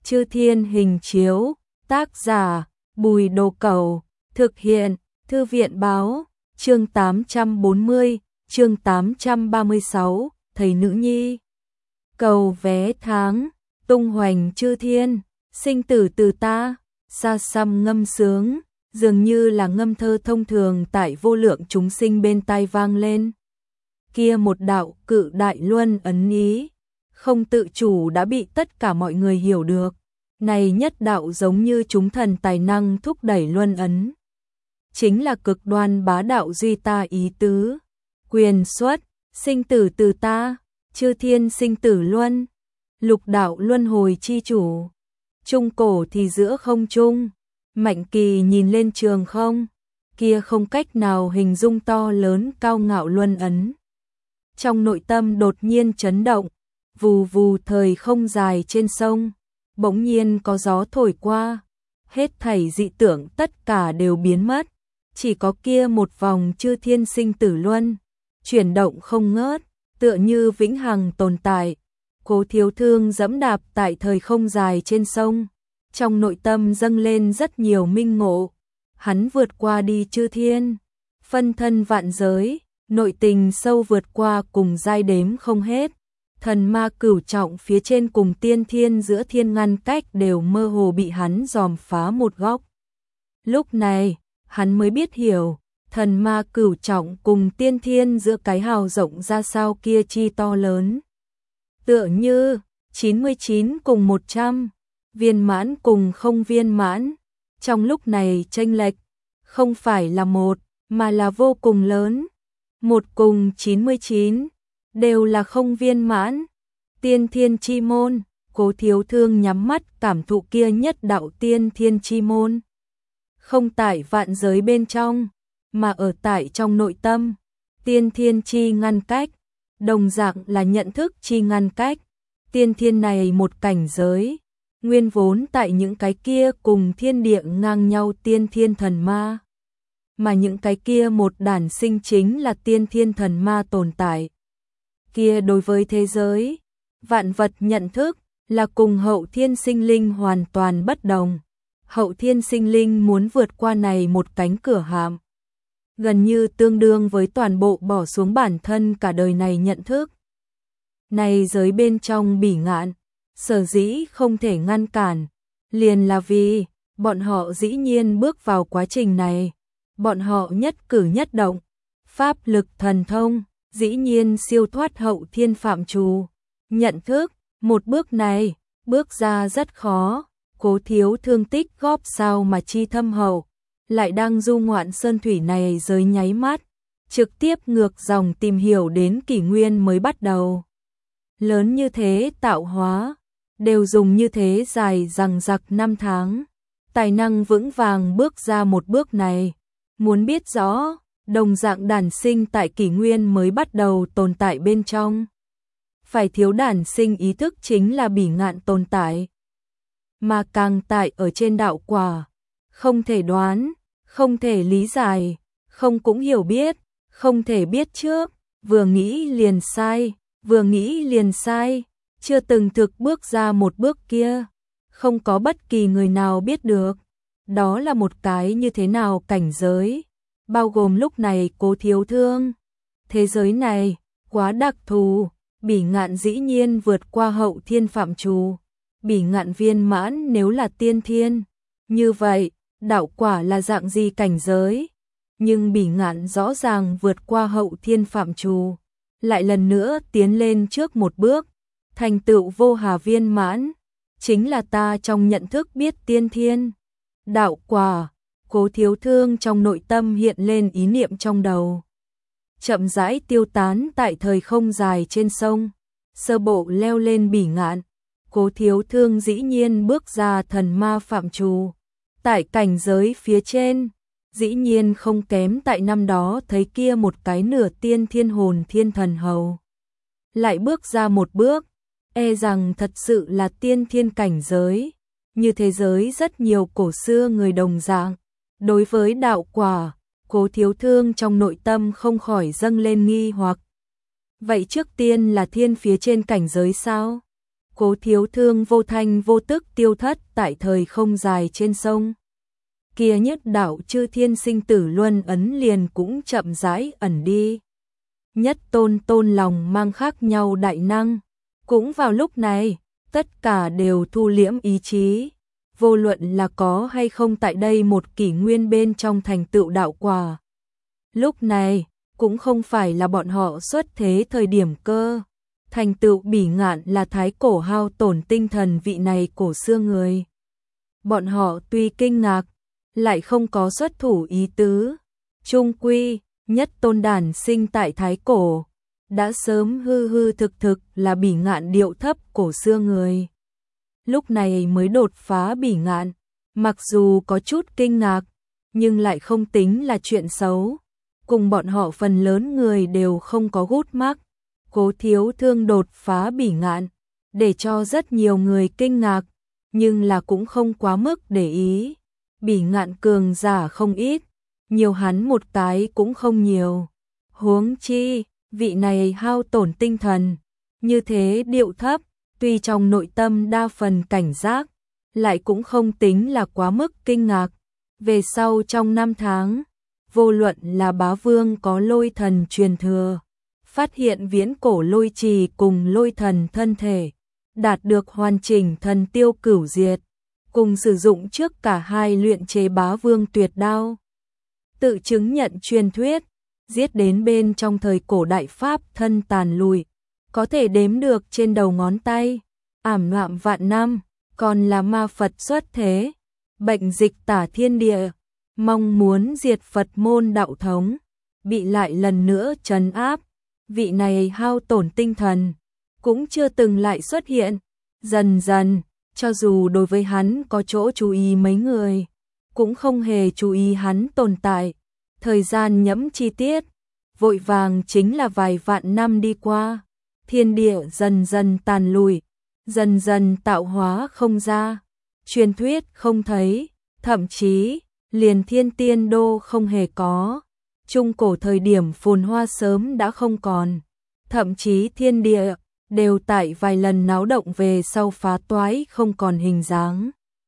Chư Thiên Hình Chiếu, tác giả Bùi Đồ Cẩu, thực hiện Thư viện Báo, chương 840, chương 836, Thầy Nữ Nhi. Cầu vé tháng, tung hoành chư thiên, sinh tử từ ta, xa xăm ngâm sướng, dường như là ngâm thơ thông thường tại vô lượng chúng sinh bên tai vang lên. Kia một đạo cự đại luân ấn ý, không tự chủ đã bị tất cả mọi người hiểu được. Này nhất đạo giống như chúng thần tài năng thúc đẩy luân ấn. Chính là cực đoan bá đạo duy ta ý tứ. Quyền xuất, sinh tử từ ta, chư thiên sinh tử luân. Lục đạo luân hồi chi chủ. Trung cổ thì giữa không trung. Mạnh kỳ nhìn lên trường không. Kia không cách nào hình dung to lớn cao ngạo luân ấn. Trong nội tâm đột nhiên chấn động. Vù vù thời không dài trên sông. Bỗng nhiên có gió thổi qua. Hết thảy dị tưởng tất cả đều biến mất. Chỉ có kia một vòng chư thiên sinh tử luân. Chuyển động không ngớt. Tựa như vĩnh hằng tồn tại. Cố Thiếu Thương dẫm đạp tại thời không dài trên sông. Trong nội tâm dâng lên rất nhiều minh ngộ. Hắn vượt qua đi chư thiên. Phân thân vạn giới. Nội tình sâu vượt qua cùng giai đếm không hết. Thần ma cửu trọng phía trên cùng tiên thiên giữa thiên ngăn cách đều mơ hồ bị hắn dòm phá một góc. Lúc này, hắn mới biết hiểu, thần ma cửu trọng cùng tiên thiên giữa cái hào rộng ra sao kia chi to lớn. Tựa như 99 cùng 100, viên mãn cùng không viên mãn. Trong lúc này chênh lệch, không phải là một, mà là vô cùng lớn. Một cùng 99, đều là không viên mãn. Tiên thiên chi môn, Cố Thiếu Thương nhắm mắt cảm thụ kia nhất đạo tiên thiên chi môn. Không tại vạn giới bên trong, mà ở tại trong nội tâm. Tiên thiên chi ngăn cách, đồng dạng là nhận thức chi ngăn cách. Tiên thiên này một cảnh giới, nguyên vốn tại những cái kia cùng thiên địa ngang nhau tiên thiên thần ma. Mà những cái kia một đản sinh chính là tiên thiên thần ma tồn tại. Kia đối với thế giới, vạn vật nhận thức là cùng hậu thiên sinh linh hoàn toàn bất đồng. Hậu thiên sinh linh muốn vượt qua này một cánh cửa hàm. Gần như tương đương với toàn bộ bỏ xuống bản thân cả đời này nhận thức. Này giới bên trong bỉ ngạn, sở dĩ không thể ngăn cản, liền là vì bọn họ dĩ nhiên bước vào quá trình này. Bọn họ nhất cử nhất động, pháp lực thần thông, dĩ nhiên siêu thoát hậu thiên phạm trù. Nhận thức, một bước này, bước ra rất khó. Cố Thiếu Thương tích góp sao mà chi thâm hậu, lại đang du ngoạn sơn thủy này giới nháy mắt, trực tiếp ngược dòng tìm hiểu đến kỷ nguyên mới bắt đầu. Lớn như thế tạo hóa, đều dùng như thế dài dằng dặc năm tháng, tài năng vững vàng bước ra một bước này. Muốn biết rõ, đồng dạng đản sinh tại kỷ nguyên mới bắt đầu tồn tại bên trong. Phải thiếu đản sinh ý thức chính là bỉ ngạn tồn tại. Mà càng tại ở trên đạo quả, không thể đoán, không thể lý giải, không cũng hiểu biết, không thể biết trước, vừa nghĩ liền sai, vừa nghĩ liền sai, chưa từng thực bước ra một bước kia, không có bất kỳ người nào biết được. Đó là một cái như thế nào cảnh giới, bao gồm lúc này Cố Thiếu Thương. Thế giới này, quá đặc thù, bỉ ngạn dĩ nhiên vượt qua hậu thiên phạm trù. Bỉ ngạn viên mãn nếu là tiên thiên. Như vậy, đạo quả là dạng gì cảnh giới? Nhưng bỉ ngạn rõ ràng vượt qua hậu thiên phạm trù. Lại lần nữa tiến lên trước một bước. Thành tựu vô hà viên mãn. Chính là ta trong nhận thức biết tiên thiên. Đạo quả, Cố Thiếu Thương trong nội tâm hiện lên ý niệm trong đầu. Chậm rãi tiêu tán tại thời không dài trên sông. Sơ bộ leo lên bỉ ngạn. Cố Thiếu Thương dĩ nhiên bước ra thần ma phạm trù. Tại cảnh giới phía trên, dĩ nhiên không kém tại năm đó thấy kia một cái nửa tiên thiên hồn thiên thần hầu. Lại bước ra một bước, e rằng thật sự là tiên thiên cảnh giới. Như thế giới rất nhiều cổ xưa người đồng dạng. Đối với đạo quả, Cố Thiếu Thương trong nội tâm không khỏi dâng lên nghi hoặc. Vậy trước tiên là thiên phía trên cảnh giới sao? Cố Thiếu Thương vô thanh vô tức tiêu thất tại thời không dài trên sông. Kia nhất đạo chư thiên sinh tử luân ấn liền cũng chậm rãi ẩn đi. Nhất tôn tôn lòng mang khác nhau đại năng. Cũng vào lúc này, tất cả đều thu liễm ý chí. Vô luận là có hay không tại đây một kỷ nguyên bên trong thành tựu đạo quả. Lúc này, cũng không phải là bọn họ xuất thế thời điểm cơ. Thành tựu bỉ ngạn là thái cổ hao tổn tinh thần vị này cổ xưa người. Bọn họ tuy kinh ngạc, lại không có xuất thủ ý tứ. Trung quy, nhất tôn đản sinh tại thái cổ, đã sớm hư hư thực thực là bỉ ngạn điệu thấp cổ xưa người. Lúc này mới đột phá bỉ ngạn, mặc dù có chút kinh ngạc, nhưng lại không tính là chuyện xấu. Cùng bọn họ phần lớn người đều không có gút mắc. Cố Thiếu Thương đột phá bỉ ngạn, để cho rất nhiều người kinh ngạc, nhưng là cũng không quá mức để ý. Bỉ ngạn cường giả không ít, nhiều hắn một cái cũng không nhiều. Huống chi, vị này hao tổn tinh thần, như thế điệu thấp, tuy trong nội tâm đa phần cảnh giác, lại cũng không tính là quá mức kinh ngạc. Về sau trong 5 tháng, vô luận là bá vương có lôi thần truyền thừa, phát hiện viễn cổ lôi trì cùng lôi thần thân thể, đạt được hoàn chỉnh thần tiêu cửu diệt, cùng sử dụng trước cả hai luyện chế bá vương tuyệt đao. Tự chứng nhận truyền thuyết, giết đến bên trong thời cổ đại Pháp thân tàn lùi, có thể đếm được trên đầu ngón tay, ảm đạm vạn năm, còn là ma Phật xuất thế, bệnh dịch tả thiên địa, mong muốn diệt Phật môn đạo thống, bị lại lần nữa trấn áp. Vị này hao tổn tinh thần, cũng chưa từng lại xuất hiện. Dần dần, cho dù đối với hắn có chỗ chú ý mấy người, cũng không hề chú ý hắn tồn tại. Thời gian nhẫm chi tiết, vội vàng chính là vài vạn năm đi qua, thiên địa dần dần tàn lùi, dần dần tạo hóa không ra, truyền thuyết không thấy, thậm chí liền thiên tiên đô không hề có. Trung cổ thời điểm phồn hoa sớm đã không còn, thậm chí thiên địa đều tại vài lần náo động về sau phá toái không còn hình dáng.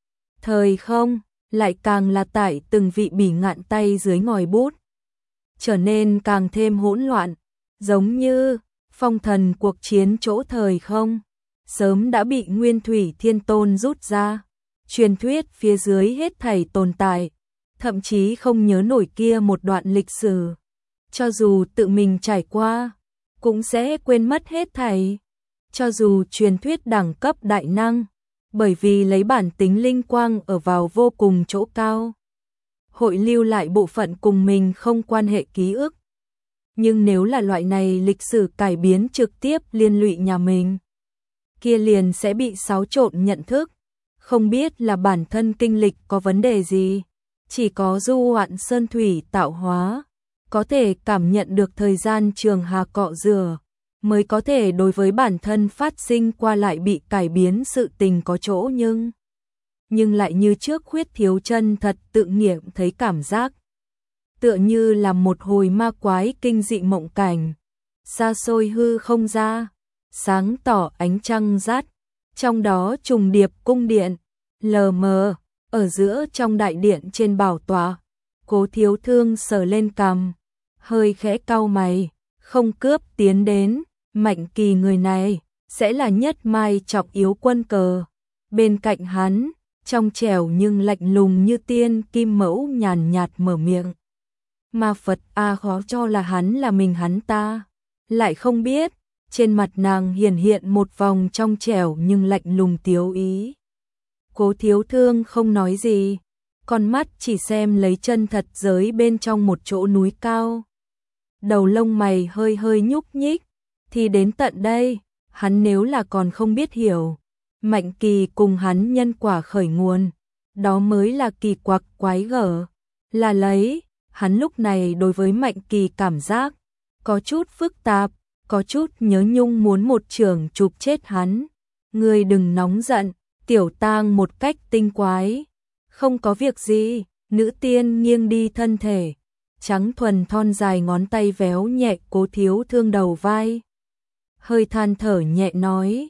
Thời không lại càng là tại từng vị bỉ ngạn tay dưới ngòi bút, trở nên càng thêm hỗn loạn, giống như phong thần cuộc chiến chỗ thời không, sớm đã bị Nguyên Thủy Thiên Tôn rút ra, truyền thuyết phía dưới hết thảy tồn tại, thậm chí không nhớ nổi kia một đoạn lịch sử, cho dù tự mình trải qua, cũng sẽ quên mất hết thảy. Cho dù truyền thuyết đẳng cấp đại năng, bởi vì lấy bản tính linh quang ở vào vô cùng chỗ cao, hội lưu lại bộ phận cùng mình không quan hệ ký ức. Nhưng nếu là loại này lịch sử cải biến trực tiếp liên lụy nhà mình, kia liền sẽ bị xáo trộn nhận thức, không biết là bản thân kinh lịch có vấn đề gì. Chỉ có du hoạn sơn thủy tạo hóa, có thể cảm nhận được thời gian trường hà cọ rửa, mới có thể đối với bản thân phát sinh qua lại bị cải biến sự tình có chỗ nhưng lại như trước khuyết thiếu chân thật tự nghiệm thấy cảm giác. Tựa như là một hồi ma quái kinh dị mộng cảnh, xa xôi hư không ra, sáng tỏ ánh trăng rát, trong đó trùng điệp cung điện, lờ mờ. Ở giữa trong đại điện trên bảo tọa, Cố Thiếu Thương sờ lên cằm, hơi khẽ cau mày, không cướp tiến đến, Mạnh Kỳ người này sẽ là nhất mai trọng yếu quân cờ. Bên cạnh hắn, trong trẻo nhưng lạnh lùng như tiên kim mẫu nhàn nhạt mở miệng. Ma Phật khó cho là hắn là mình hắn ta, lại không biết, trên mặt nàng hiển hiện một vòng trong trẻo nhưng lạnh lùng tiếu ý. Cố Thiếu Thương không nói gì, con mắt chỉ xem lấy chân thật giới bên trong một chỗ núi cao. Đầu lông mày hơi hơi nhúc nhích, thì đến tận đây, hắn nếu là còn không biết hiểu, Mạnh Kỳ cùng hắn nhân quả khởi nguồn, đó mới là kỳ quặc quái gở. Là lấy, hắn lúc này đối với Mạnh Kỳ cảm giác, có chút phức tạp, có chút nhớ nhung muốn một chưởng chụp chết hắn. Ngươi đừng nóng giận. Tiểu Tang một cách tinh quái, không có việc gì. Nữ tiên nghiêng đi thân thể, trắng thuần thon dài ngón tay véo nhẹ Cố Thiếu Thương đầu vai, hơi than thở nhẹ nói,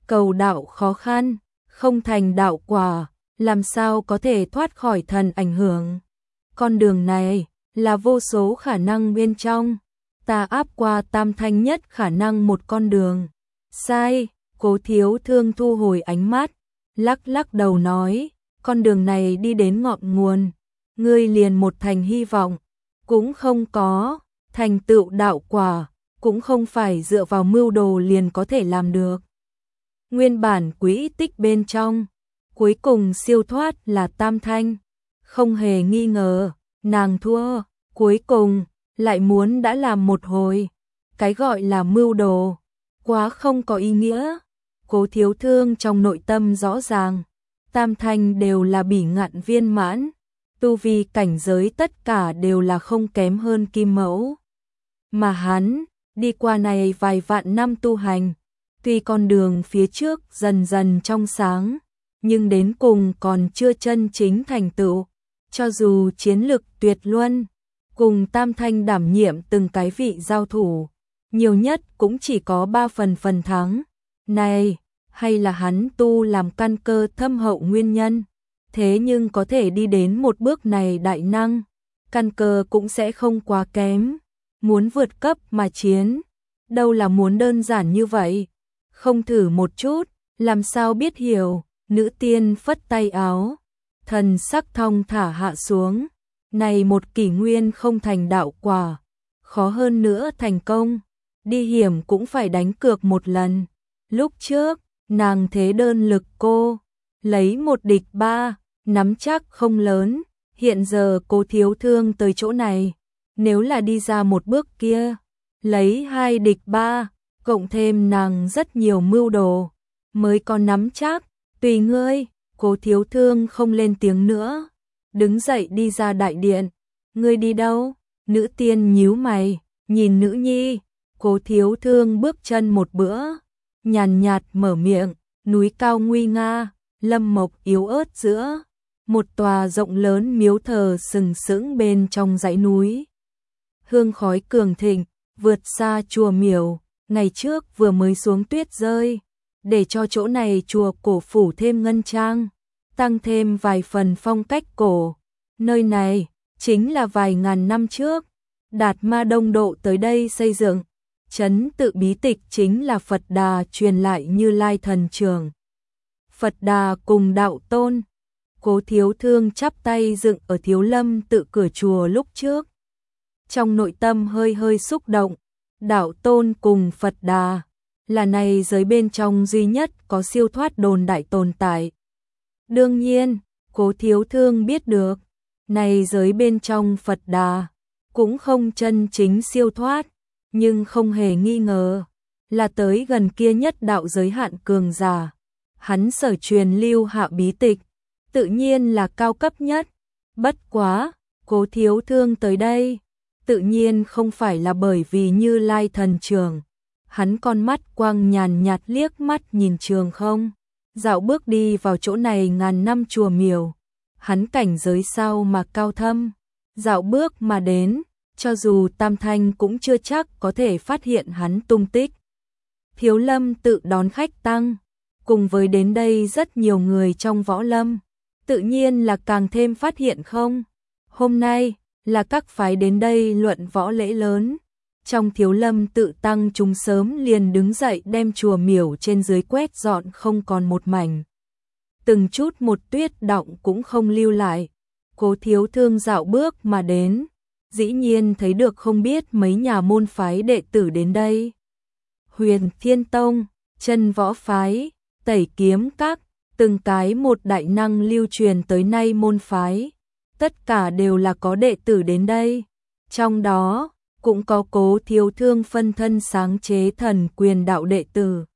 cầu đạo khó khăn, không thành đạo quả, làm sao có thể thoát khỏi thần ảnh hưởng. Con đường này là vô số khả năng bên trong, ta áp qua tam thanh nhất khả năng một con đường. Sai, Cố Thiếu Thương thu hồi ánh mắt, lắc lắc đầu nói, con đường này đi đến ngọn nguồn, ngươi liền một thành hy vọng cũng không có, thành tựu đạo quả cũng không phải dựa vào mưu đồ liền có thể làm được. Nguyên bản quỹ tích bên trong, cuối cùng siêu thoát là tam thanh, không hề nghi ngờ, nàng thua, cuối cùng lại muốn đã làm một hồi, cái gọi là mưu đồ, quá không có ý nghĩa. Cố Thiếu Thương trong nội tâm rõ ràng, tam thanh đều là bỉ ngạn viên mãn, tu vi cảnh giới tất cả đều là không kém hơn kim mẫu. Mà hắn, đi qua này vài vạn năm tu hành, tuy con đường phía trước dần dần trong sáng, nhưng đến cùng còn chưa chân chính thành tựu, cho dù chiến lực tuyệt luân, cùng tam thanh đảm nhiệm từng cái vị giao thủ, nhiều nhất cũng chỉ có 3 phần thắng. Này, hay là hắn tu làm căn cơ thâm hậu nguyên nhân, thế nhưng có thể đi đến một bước này đại năng, căn cơ cũng sẽ không quá kém, muốn vượt cấp mà chiến, đâu là muốn đơn giản như vậy, không thử một chút, làm sao biết hiểu. Nữ tiên phất tay áo, thần sắc thong thả hạ xuống, này một kỷ nguyên không thành đạo quả, khó hơn nữa thành công, đi hiểm cũng phải đánh cược một lần. Lúc trước, nàng thế đơn lực cô, lấy 1 địch 3, nắm chắc không lớn, hiện giờ Cố Thiếu Thương tới chỗ này, nếu là đi ra một bước kia, lấy 2 địch 3, cộng thêm nàng rất nhiều mưu đồ, mới có nắm chắc. Tùy ngươi. Cố Thiếu Thương không lên tiếng nữa, đứng dậy đi ra đại điện. Ngươi đi đâu? Nữ tiên nhíu mày, nhìn nữ nhi. Cố Thiếu Thương bước chân một bữa, nhàn nhạt mở miệng, núi cao nguy nga, lâm mộc yếu ớt giữa, một tòa rộng lớn miếu thờ sừng sững bên trong dãy núi. Hương khói cường thịnh, vượt xa chùa miểu, ngày trước vừa mới xuống tuyết rơi, để cho chỗ này chùa cổ phủ thêm ngân trang, tăng thêm vài phần phong cách cổ. Nơi này chính là vài ngàn năm trước Đạt Ma Đông Độ tới đây xây dựng. Trấn tự bí tịch chính là Phật Đà truyền lại Như Lai thần trưởng. Phật Đà cùng đạo tôn. Cố Thiếu Thương chắp tay dựng ở Thiếu Lâm tự cửa chùa lúc trước, trong nội tâm hơi hơi xúc động. Đạo tôn cùng Phật Đà là này giới bên trong duy nhất có siêu thoát đồn đại tồn tại. Đương nhiên, Cố Thiếu Thương biết được, này giới bên trong Phật Đà cũng không chân chính siêu thoát, nhưng không hề nghi ngờ là tới gần kia nhất đạo giới hạn cường giả. Hắn sở truyền lưu hạ bí tịch, tự nhiên là cao cấp nhất. Bất quá, Cố Thiếu Thương tới đây, tự nhiên không phải là bởi vì Như Lai thần trưởng. Hắn con mắt quang nhàn nhạt liếc mắt nhìn trường không, dạo bước đi vào chỗ này ngàn năm chùa miểu. Hắn cảnh giới sao mà cao thâm, dạo bước mà đến, cho dù tam thanh cũng chưa chắc có thể phát hiện hắn tung tích. Thiếu Lâm tự đón khách tăng, cùng với đến đây rất nhiều người trong võ lâm, tự nhiên là càng thêm phát hiện không. Hôm nay là các phái đến đây luận võ lễ lớn. Trong Thiếu Lâm tự tăng chúng sớm liền đứng dậy đem chùa miểu trên dưới quét dọn không còn một mảnh. Từng chút một tuyết động cũng không lưu lại. Cố Thiếu Thương dạo bước mà đến, dĩ nhiên thấy được không biết mấy nhà môn phái đệ tử đến đây. Huyền Thiên Tông, Chân Võ Phái, Tẩy Kiếm Các, từng cái một đại năng lưu truyền tới nay môn phái, tất cả đều là có đệ tử đến đây. Trong đó cũng có Cố Thiếu Thương phân thân sáng chế thần quyền đạo đệ tử.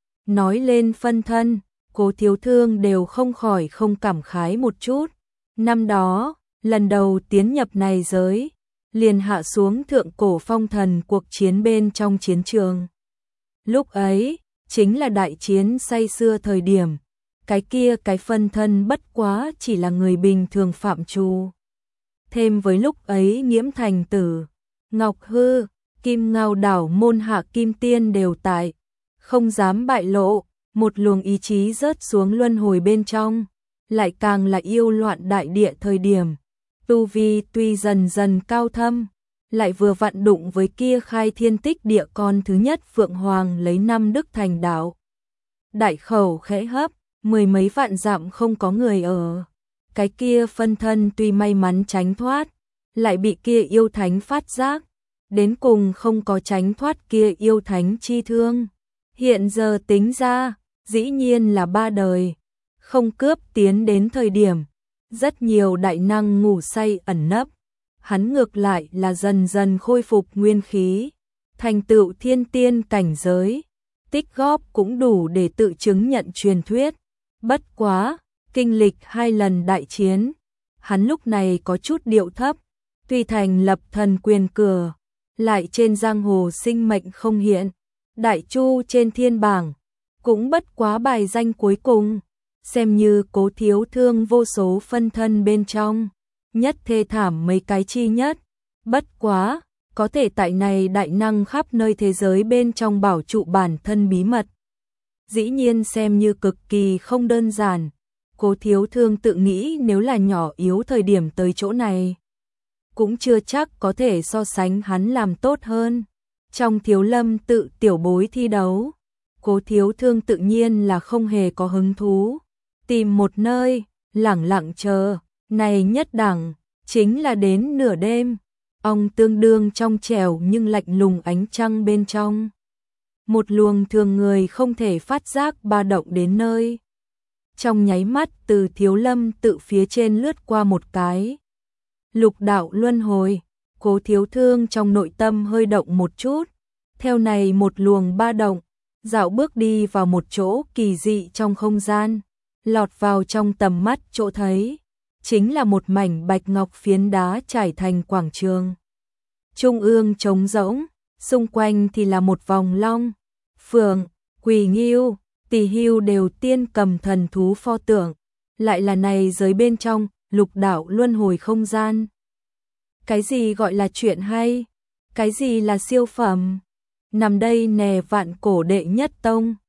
Nói lên phân thân, Cố Thiếu Thương đều không khỏi không cảm khái một chút. Năm đó, lần đầu tiến nhập này giới, liền hạ xuống thượng cổ phong thần cuộc chiến bên trong chiến trường. Lúc ấy, chính là đại chiến say xưa thời điểm, cái kia cái phân thân bất quá chỉ là người bình thường phạm trù. Thêm với lúc ấy Nghiễm Thành Tử, Ngọc Hư, Kim Ngao Đảo môn hạ kim tiên đều tại, không dám bại lộ, một luồng ý chí rớt xuống luân hồi bên trong, lại càng là yêu loạn đại địa thời điểm. Tu vi tuy dần dần cao thâm, lại vừa vặn đụng với kia khai thiên tích địa con thứ nhất Phượng Hoàng lấy 5 đức thành đạo. Đại khẩu khẽ hấp, 10 mấy vạn dặm không có người ở. Cái kia phân thân tuy may mắn tránh thoát, lại bị kia yêu thánh phát giác, đến cùng không có tránh thoát kia yêu thánh chi thương. Hiện giờ tính ra, dĩ nhiên là 3 đời, không cướp tiến đến thời điểm, rất nhiều đại năng ngủ say ẩn nấp, hắn ngược lại là dần dần khôi phục nguyên khí, thành tựu thiên tiên cảnh giới, tích góp cũng đủ để tự chứng nhận truyền thuyết. Bất quá, kinh lịch 2 lần đại chiến, hắn lúc này có chút điệu thấp, tuy thành lập thần quyền cửa, lại trên giang hồ sinh mệnh không hiện, đại chu trên thiên bảng, cũng bất quá bài danh cuối cùng, xem như Cố Thiếu Thương vô số phân thân bên trong, nhất thê thảm mấy cái chi nhất. Bất quá, có thể tại này đại năng khắp nơi thế giới bên trong bảo trụ bản thân bí mật, dĩ nhiên xem như cực kỳ không đơn giản. Cố Thiếu Thương tự nghĩ nếu là nhỏ yếu thời điểm tới chỗ này, cũng chưa chắc có thể so sánh hắn làm tốt hơn. Trong Thiếu Lâm tự tiểu bối thi đấu, Cố Thiếu Thương tự nhiên là không hề có hứng thú, tìm một nơi, lẳng lặng chờ, này nhất đẳng, chính là đến nửa đêm, ông tương đương trong trẻo nhưng lạnh lùng ánh trăng bên trong. Một luồng thường người không thể phát giác ba động đến nơi. Trong nháy mắt từ Thiếu Lâm tự phía trên lướt qua một cái. Lục đạo luân hồi, Cố Thiếu Thương trong nội tâm hơi động một chút, theo này một luồng ba động, dạo bước đi vào một chỗ kỳ dị trong không gian, lọt vào trong tầm mắt chỗ thấy, chính là một mảnh bạch ngọc phiến đá trải thành quảng trường. Trung ương trống rỗng, xung quanh thì là một vòng long, phượng, quỳ nghiêu, tỳ hưu đều tiên cầm thần thú pho tượng, lại là này giới bên trong, lục đạo luân hồi không gian. Cái gì gọi là chuyện hay? Cái gì là siêu phẩm? Nằm đây nè vạn cổ đệ nhất tông.